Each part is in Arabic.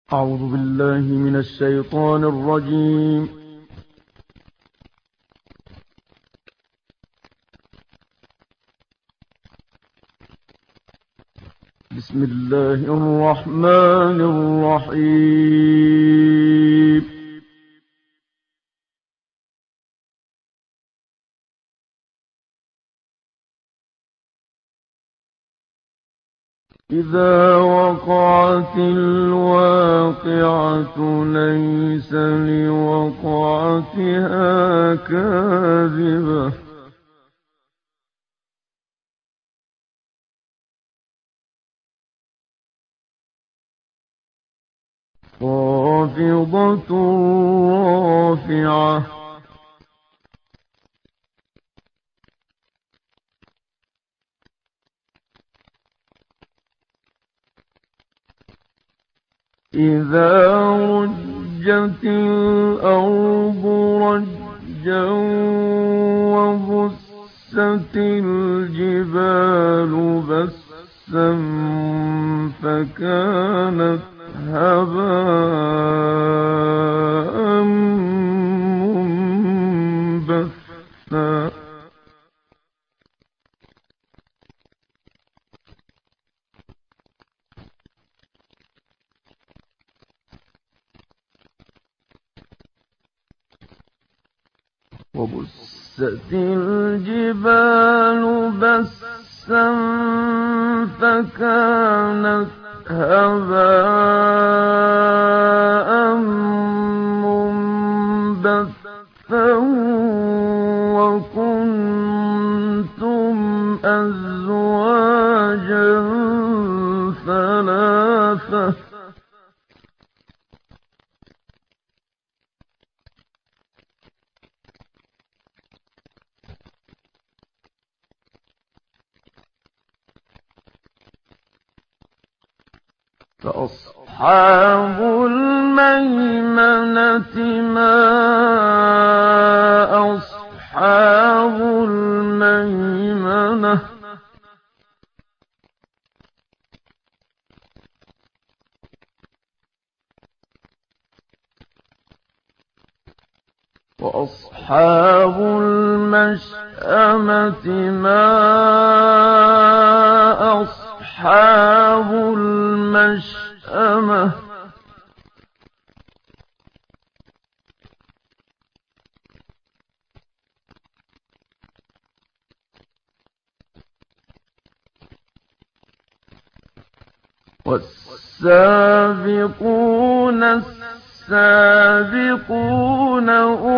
أعوذ بالله من الشيطان الرجيم. بسم الله الرحمن الرحيم. إذا وقعت الواقعة ليس لوقعتها كاذبة خافضة رافعة إذا رجت الأرض رجا وبست الجبال بسا فكانت هباء منبثا وبست الجبال بسا فكانت هباء منبثا وكنتم أزواجا ثلاثة فأصحاب الميمنة ما أصحاب الميمنة وأصحاب المشأمة ما أصحاب المشأمة والسابقون السابقون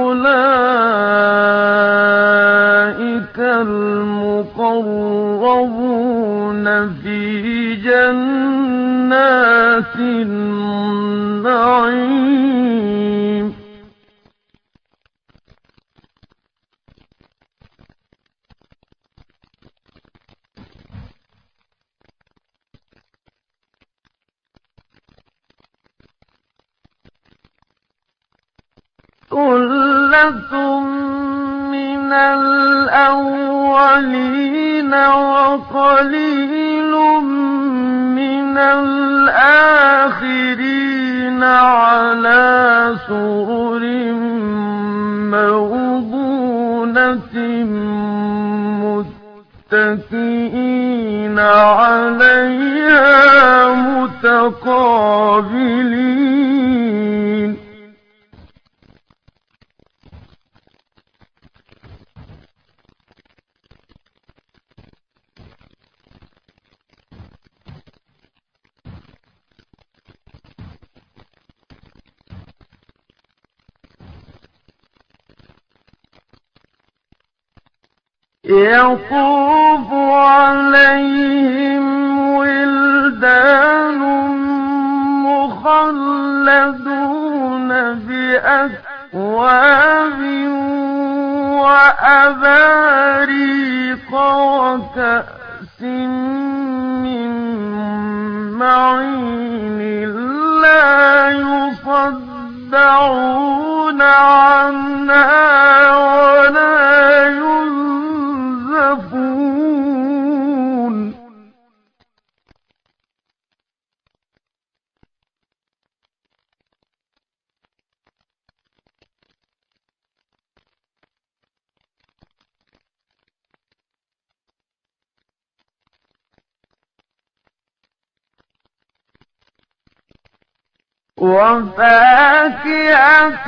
أولئك المقربون في جنات النعيم ثلة من الأولين وقليل من الآخرين على سرر موضونة متكئين عليها متقابلين يطوف عليهم ولدان مخلدون بأكواب وأباريق وكأس من معين لا يصدعون عنها ولا ينزفون وفاكهة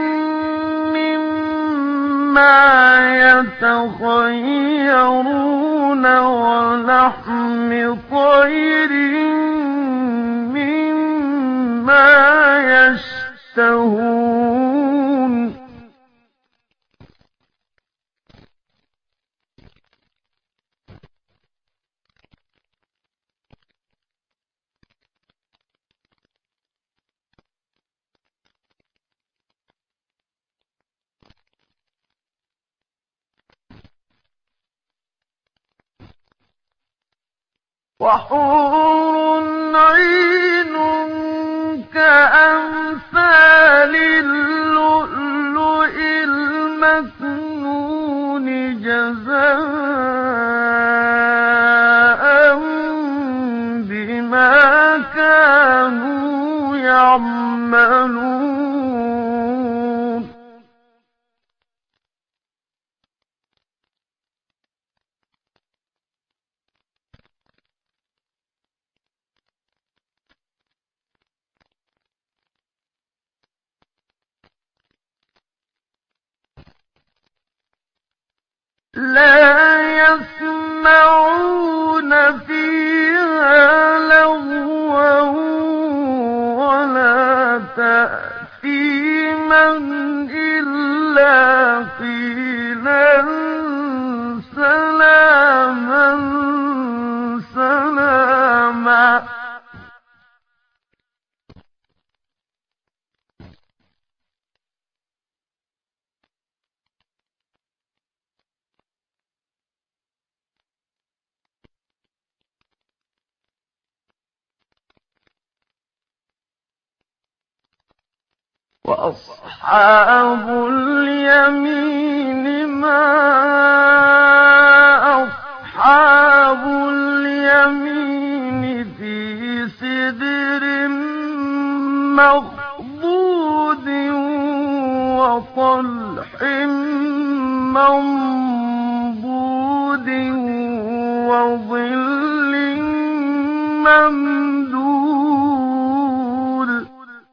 مما يتخيرون ولحم طير مما يشتهون وحور عين كأمثال اللؤلؤ المكنون جزاء بما كانوا يعملون لا يسمعون فيها لغوا ولا تأثيما إلا قيلا سلاما سلاما وأصحاب اليمين ما أصحاب اليمين في سدر مخضود وطلح منضود وظل ممدود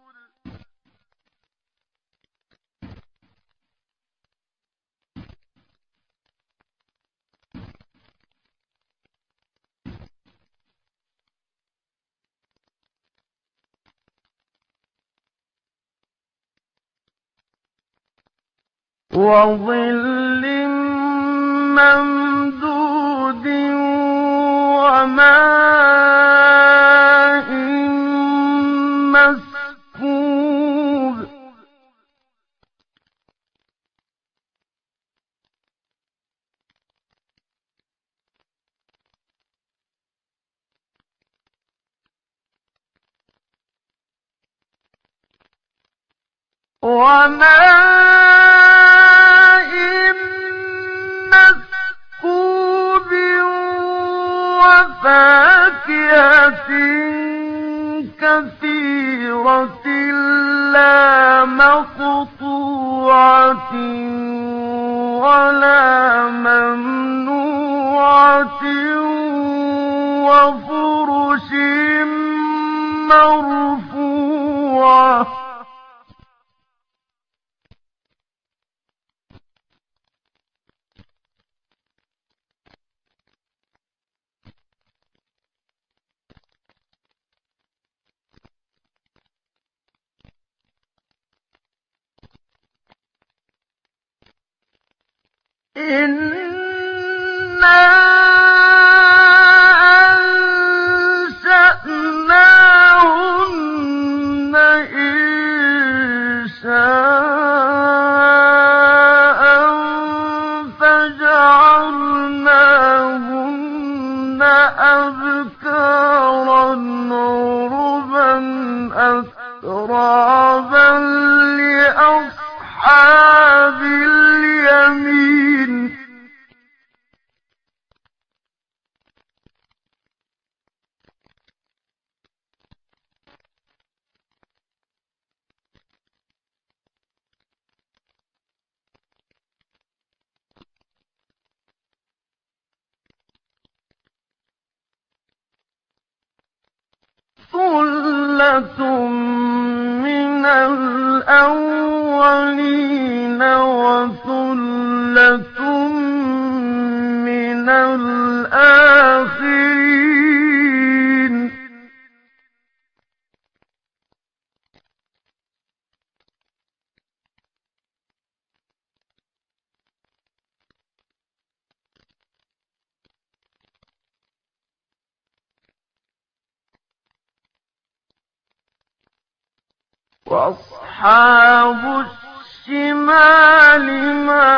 وظل ممدود وماء مسكوب وماء مسكوب وفاكهة كثيرة لا مقطوعة ولا ممنوعة وفرش مرفوعة إنا أنشأناهن إنشاء فجعلناهن أبكارا عربا أترابا لأصحاب اليمين ثُلَّةٌ الأولين وثلة من الآخرين وأصحاب الشمال ما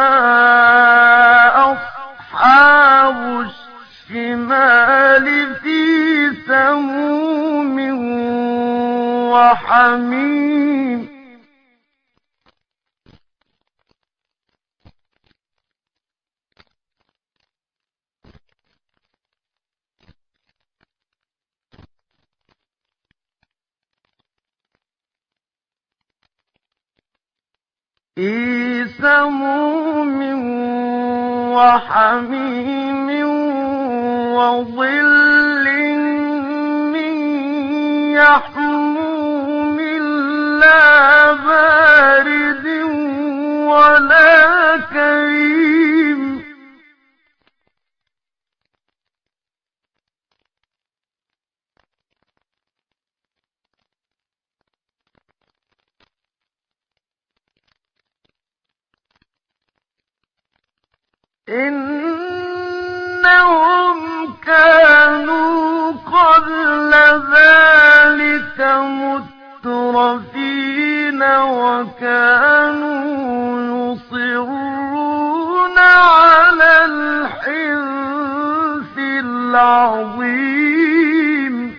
أصحاب الشمال في سموم وحميم في سموم وحميم وظل من يحموم لا بارد ولا كريم إنهم كانوا قبل ذلك مترفين وكانوا يصرون على الحنث العظيم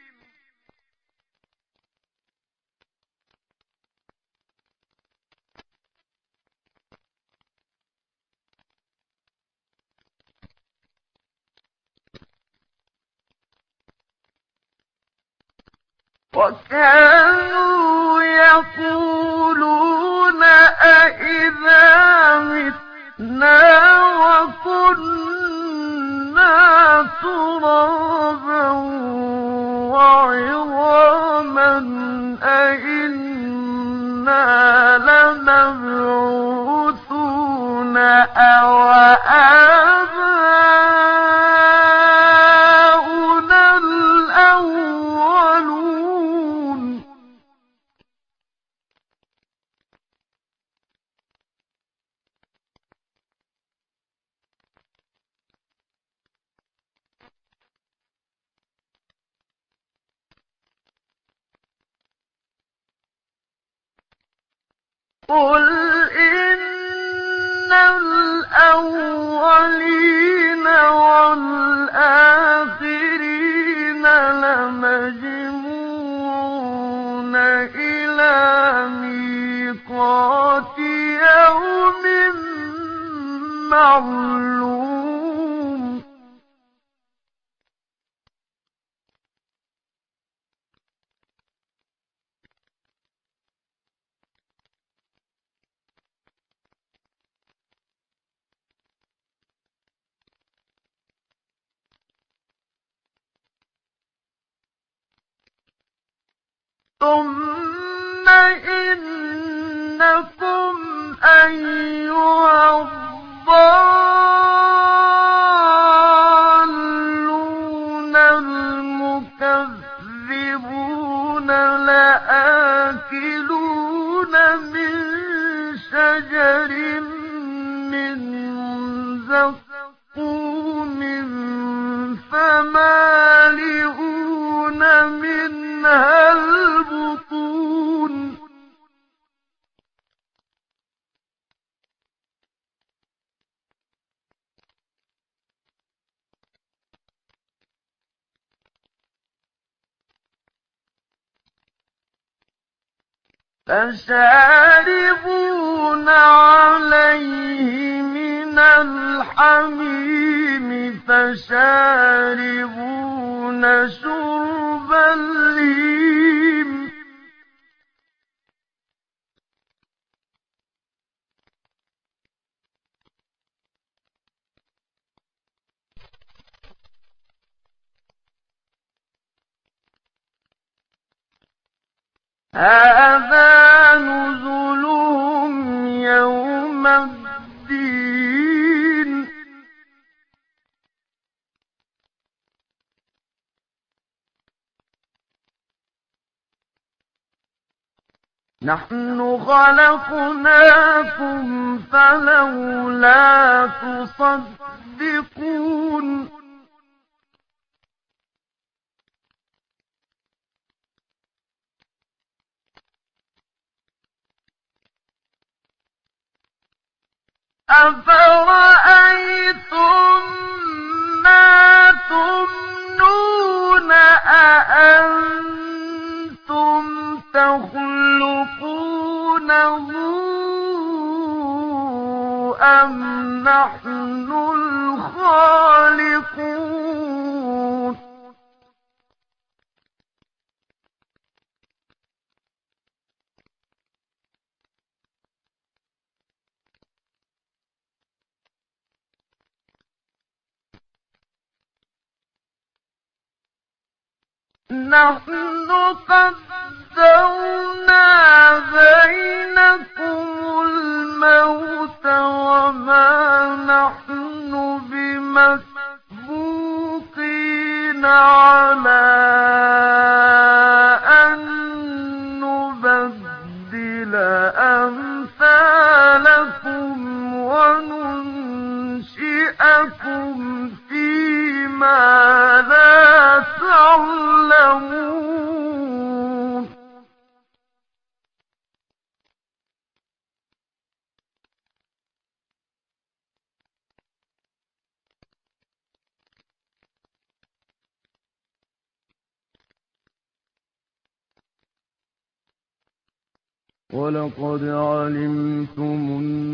وكانوا يقولون أئذا متنا وكنا ترابا وعظاما أئنا لمبعوثون أو آباؤنا الأولون قل إن الأولين والآخرين لمجموعون إلى ميقات يوم معلوم ثم إنكم أيها الضالون المكذبون لآكلون من شجر من زقوم فمالئون منها البطون فشاربون عليه من الحميم فشاربون شرب الهيم هذا نحن خلقناكم فلولا تصدقون أفرأيتم ما تمنون أأنتم تخلقونه أم نحن الخالقون نحن قدرنا بينكم الموت وما نحن بمسبوقين على أن نبدل أمثالكم وننشئكم فيما لا تعلمون ولقد علمتم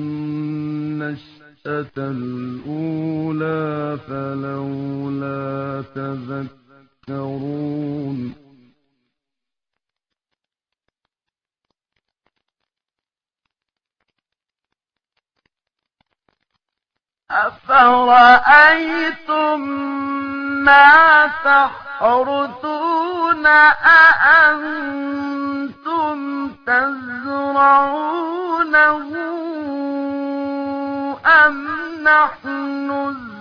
النشأة الأولى فلولا تذكرون أفرأيتم ما تحرثون أأنتم تزرعونه أم نحن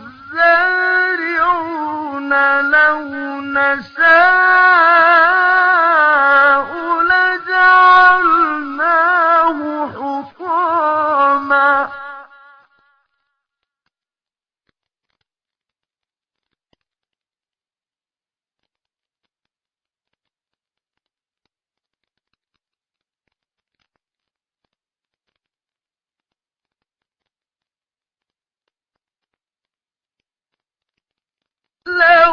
الزارعون لو نشاء لجعلناه حطاما لو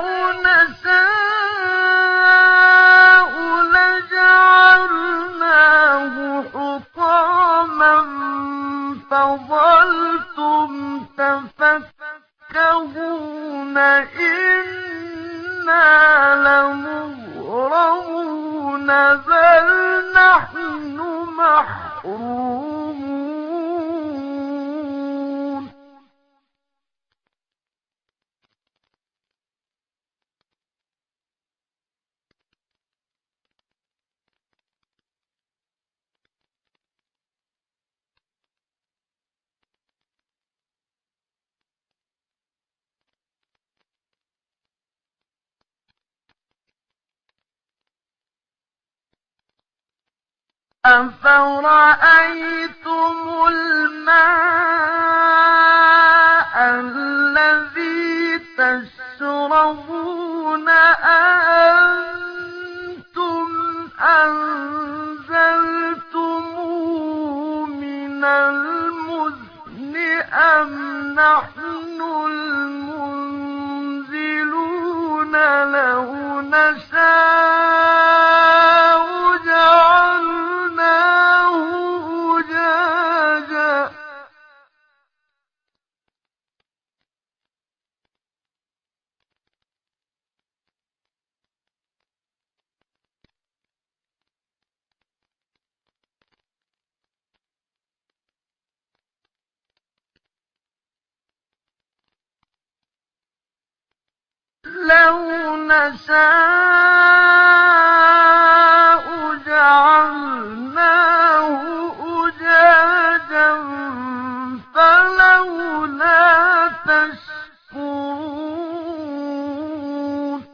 نشاء لجعلناه حطاما فظلتم تفكهون إنا لمغرمون بل نحن محرومون أفرأيتم الماء الذي تشربون أأنتم أنزلتموه من المزن أم نحن المنزلون لو نشاء جعلناه أجاجا لو نشاء جعلناه أجاجا فلولا تشكرون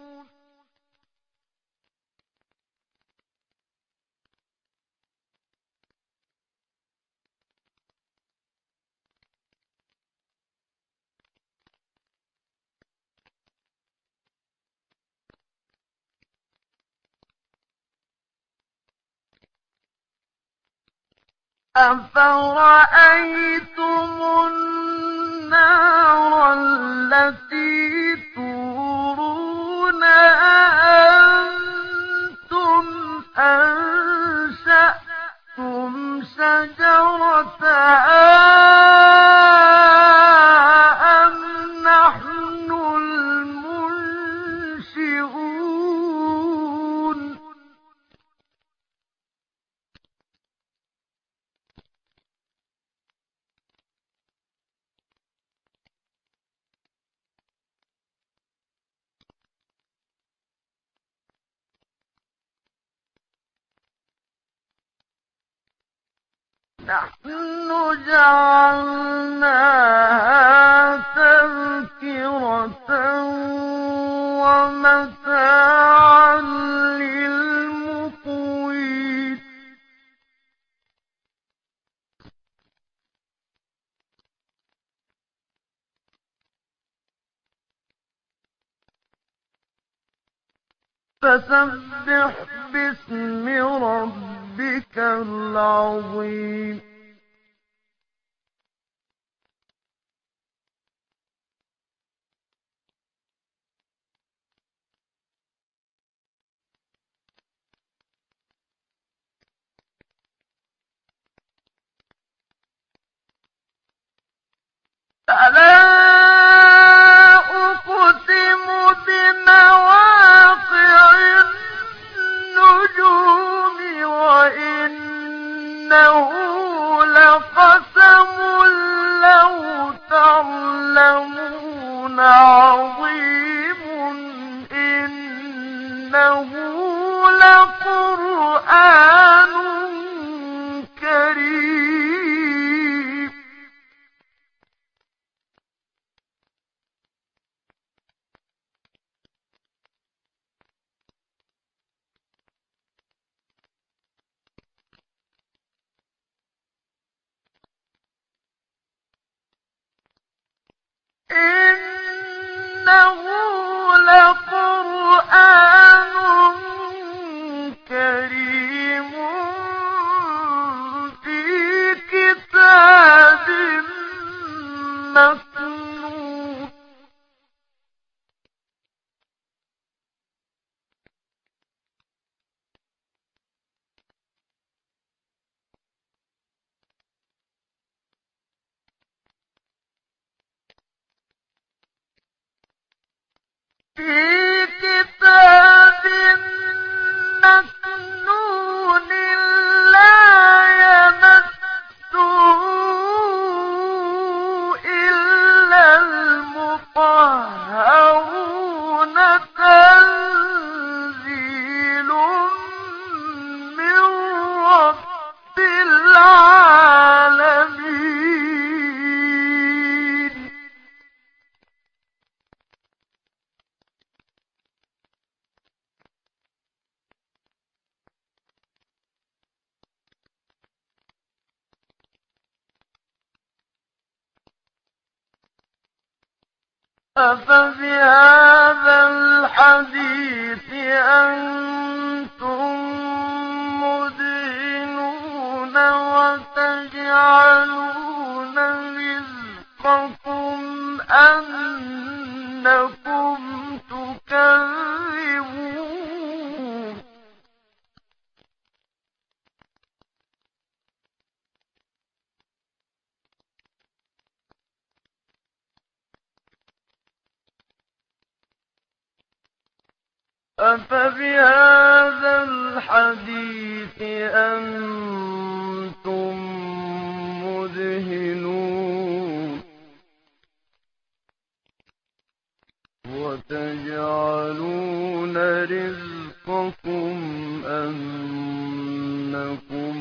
أفرأيتم النار التي تورون أأنتم أنشأتم شجرتها أم نحن المنشئون نحن جعلناها تذكرة ومتاعا للمقوين فسبح باسم ربك العظيم فلا أقسم بمواقع النجوم وإنه لقسم لو تعلمون عظيم إنه لقرآن كريم إنه لقرآن كريم في كتاب مكنون في كتاب مكنون لا يمسه إلا المطهرون تنزيل من رب العالمين أفبهذا الحديث أنتم مدهنون وتجعلون رزقكم أنكم تكذبون أفبهذا الحديث أنتم مدهنون وتجعلون رزقكم أنكم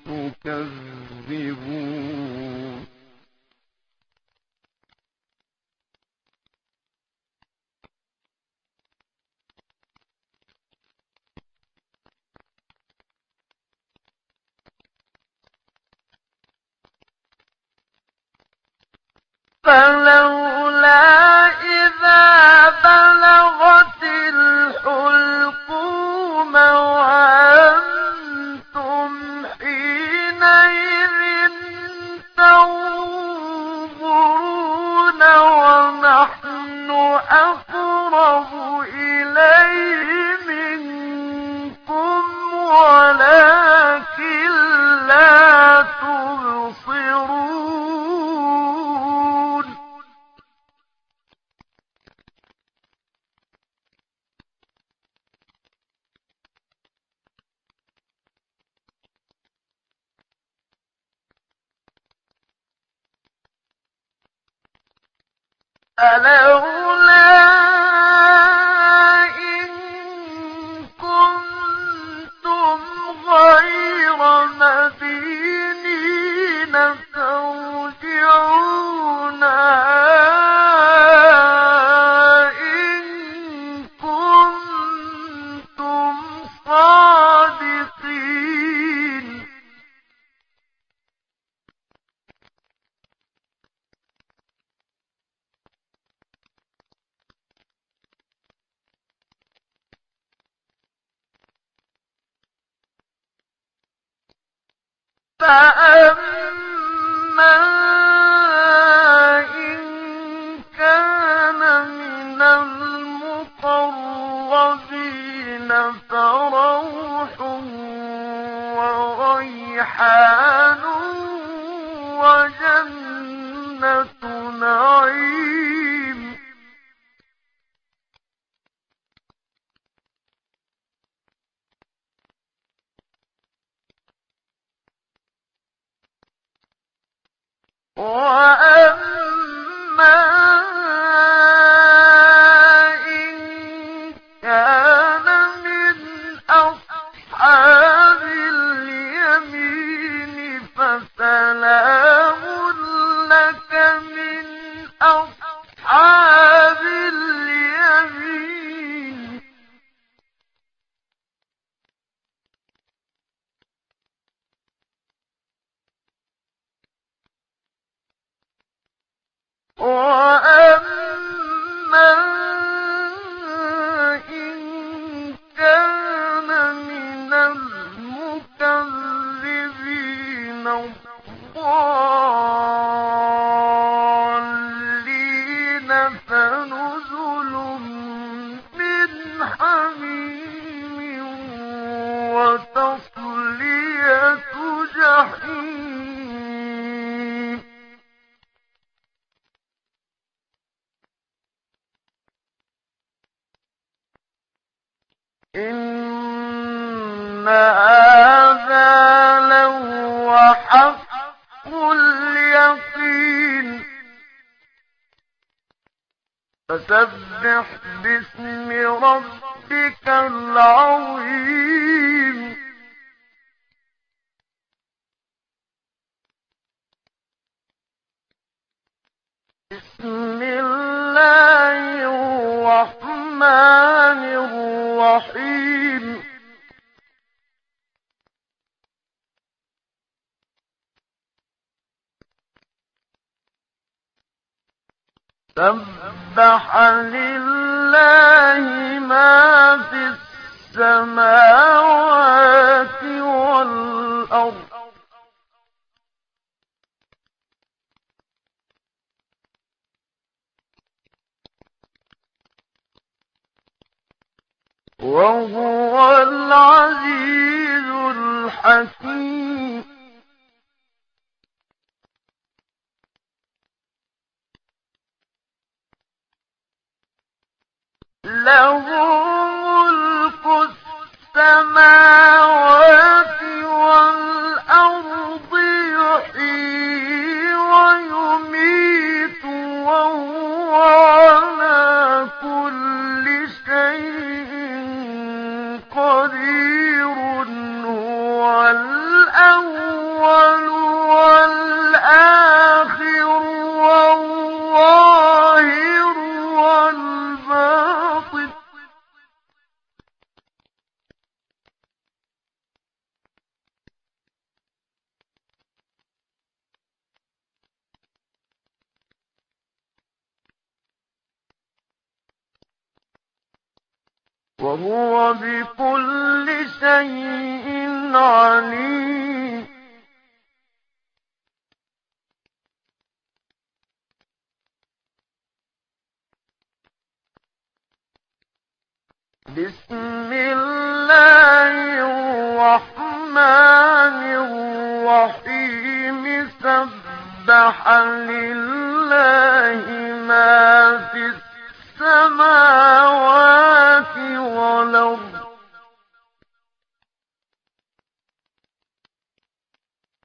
تكذبون فلولا إذا بلغت الحلقوم وأنتم حينئذ فلولا إن كنتم غير مدينين ترجعونها إن كنتم صادقين. فأما إن كان من المقربين فروح وريحان وجنة نعيم. وأما إن كان من أصحاب اليمين فسلام لك من أصحاب اليمين. وأما إن كان من المكذبين الضالين فنزل من حميم وتصلية جحيم. إن هذا لهو حق اليقين. فسبح باسم ربك العظيم. بسم الله الرحمن الرحيم. سبح لله ما في السماوات والأرض وهو العزيز الحكيم. له ملك السماوات والأرض يحيي ويميت وهو على كل شيء قدير. هو الأول والآخر والظاهر والباطن وهو بكل شيء عليم. بسم الله الرحمن الرحيم. سبح لله ما في السماوات والأرض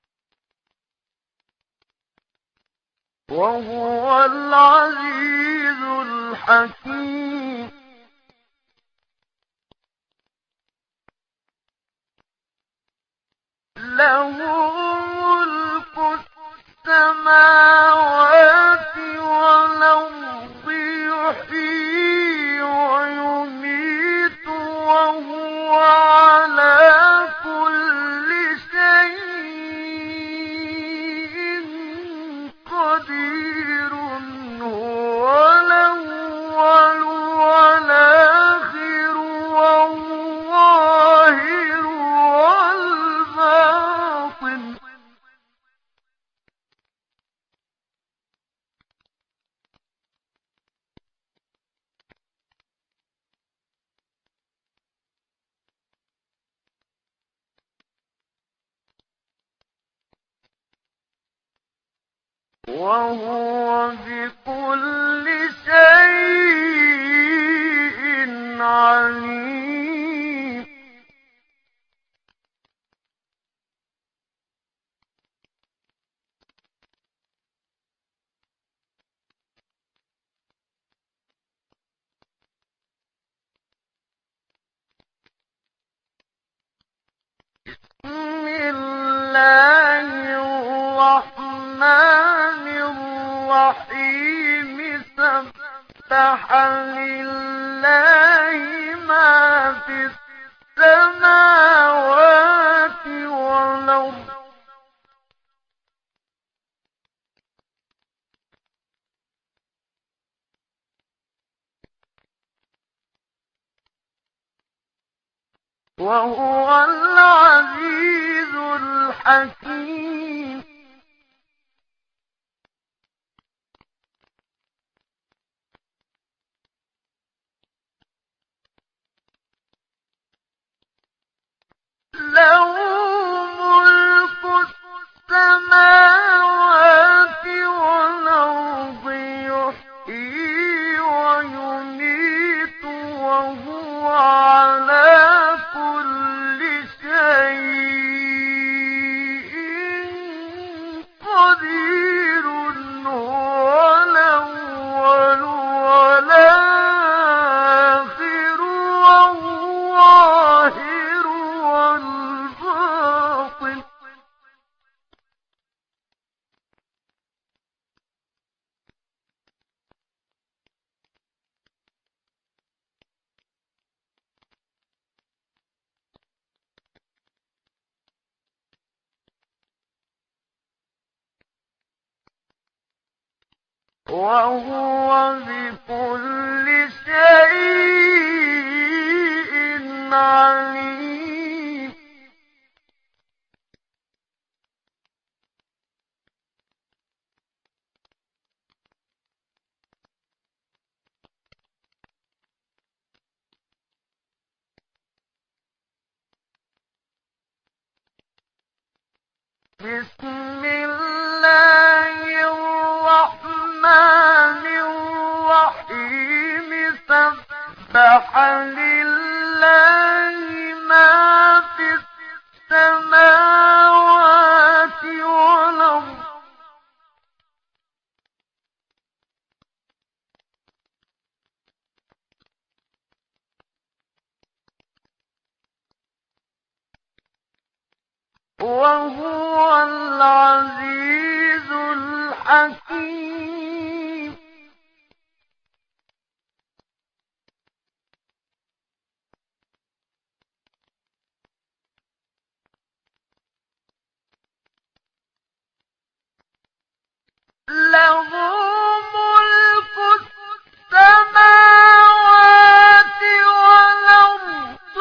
وهو العزيز الحكيم له ملك السماوات والأرض يحيي ويميت وهو على كل شيء قدير هو الأول والآخر والظاهر والباطن وهو بكل شيء عليم بسم الله الرحمن الرحيم سبح لله ما في السماوات والأرض وهو العزيز الحكيم له ملك السماوات والأرض يحيي ويميت وهو على كل شيء قدير هو الأول والآخر والظاهر والباطن وهو بكل شيء عليم بسم الله الرحمن الرحيم سبح لله ما في السماوات والأرض وهو العزيز الحكيم له ملك السماوات والأرض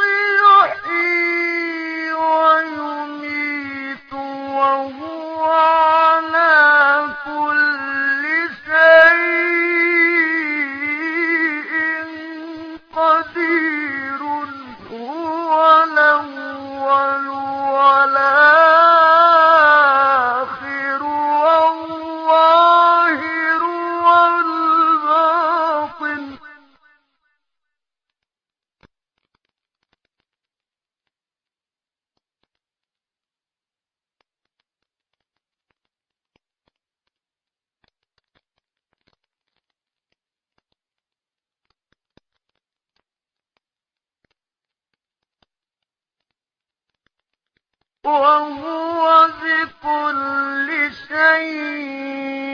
يحيي ويميت وهو على كل شيء قدير هو الأول والآخر والظاهر والباطن وهو بكل شيء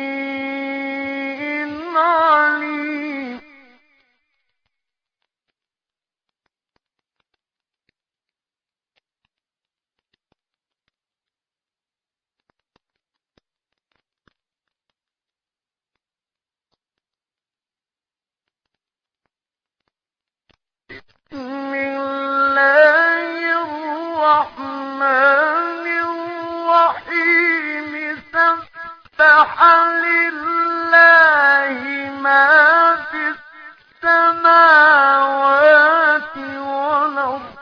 عليم. بسم الله الرحمن الرحيم. سبح لله ما في السماوات والأرض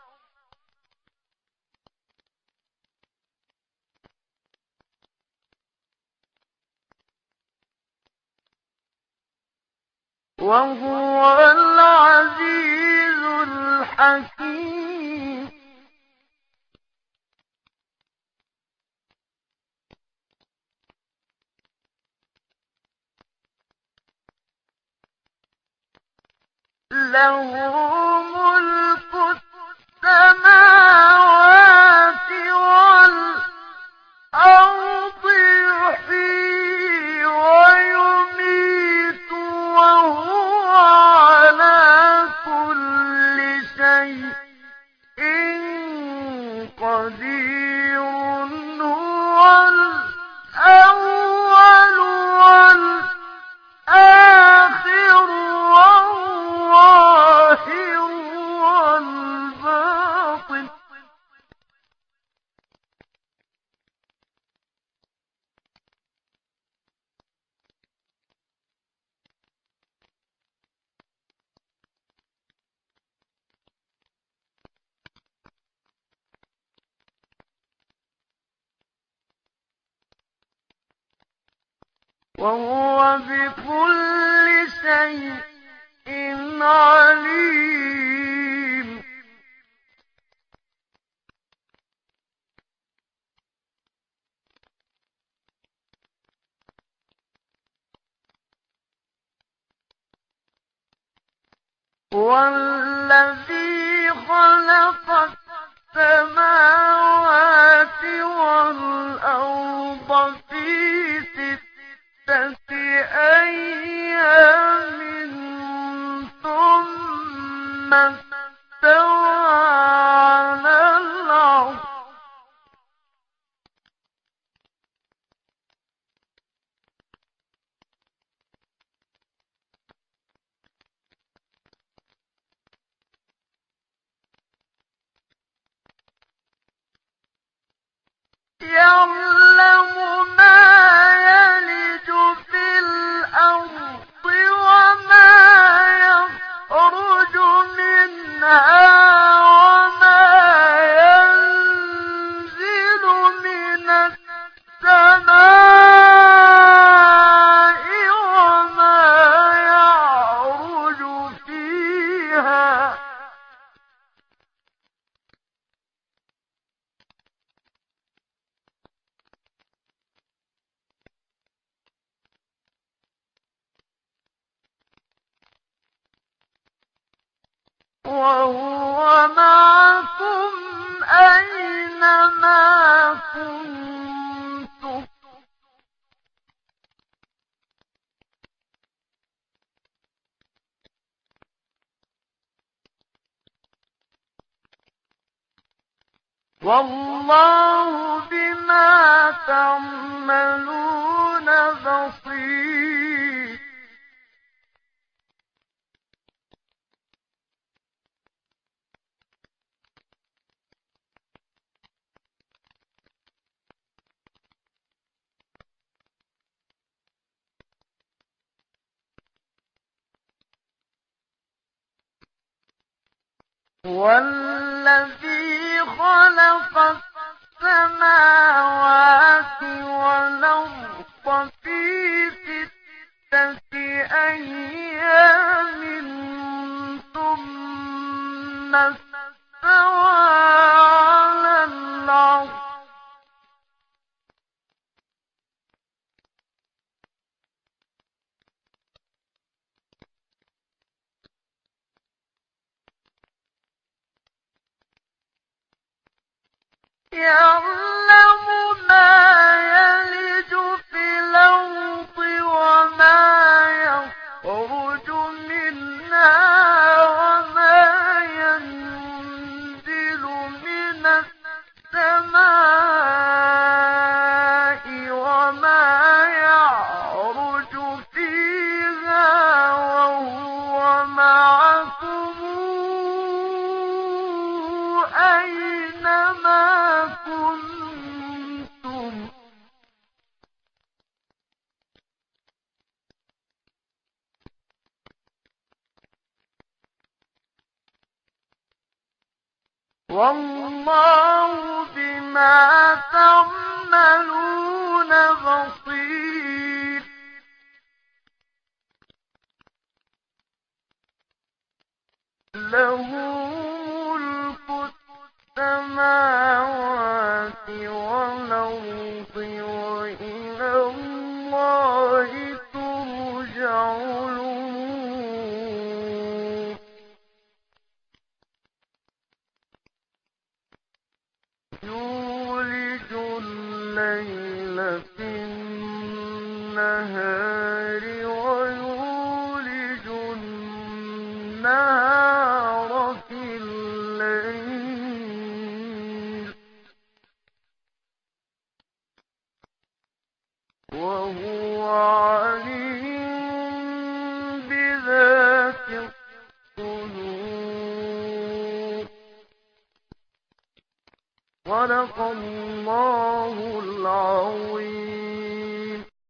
وهو العزيز الحكيم. له ملك السماوات والأرض يحيي ويميت وهو على كل شيء قدير. هو الأول والآخر والظاهر والباطن. وهو بكل شيء عليم. والذي خلق السماوات والأرض في 6 أيام ثم استوى على العرش. يعلم ما يلج في الأرض وما يخرج منها وما ينزل من السماء وما يعرج فيها. وهو معكم أينما كنتم. والله بما تعملون بصير. والذي خلق السماوات والأرض في 6 أيام ثم استوى على العرش. يعلم ما يلج في الأرض وما يخرج منها وما ينزل من السماء وما يعرج فيها وهو معكم أينما كنتم والله بما تعملون بصير له ملك السماوات والأرض وإلى الله ترجع الأمور يولج الليل في النهار ويولج النهار في الليل وهو عليم بذات الصدور صدق الله العظيم